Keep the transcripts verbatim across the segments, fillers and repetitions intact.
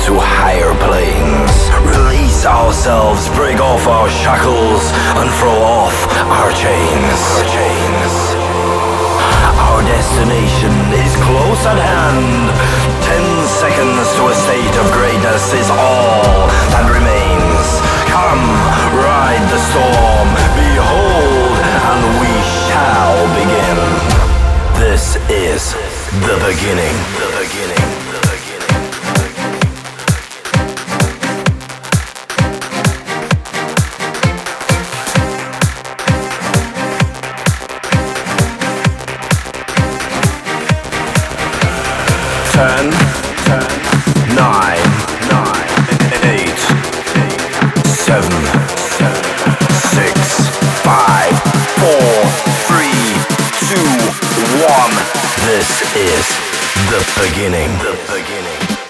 to higher planes. Release ourselves, break off our shackles, and throw off our chains. Our chains. Our destination is close at hand. Ten seconds to a state of greatness is all that remains. Come, ride the storm, behold, and we shall begin. This is the beginning. The beginning. The beginning. Ten, ten, nine, nine, eight, seven, six, five, four, three, two, one. This is the beginning. The beginning.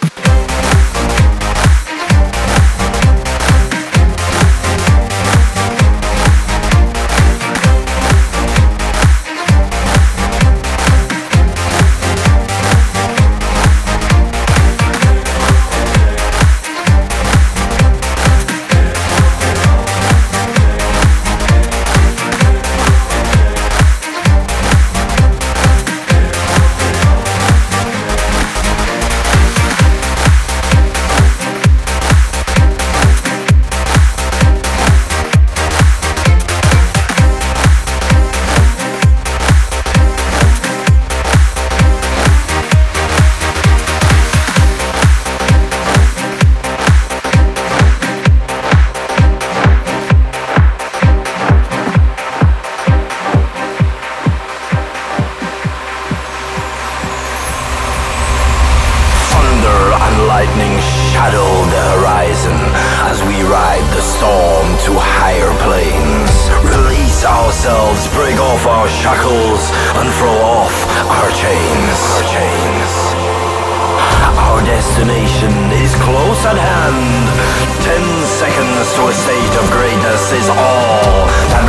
Lightning shadow the horizon as we ride the storm to higher planes. Release ourselves, break off our shackles, and throw off our chains. Our chains. Our destination is close at hand. Ten seconds to a state of greatness is all that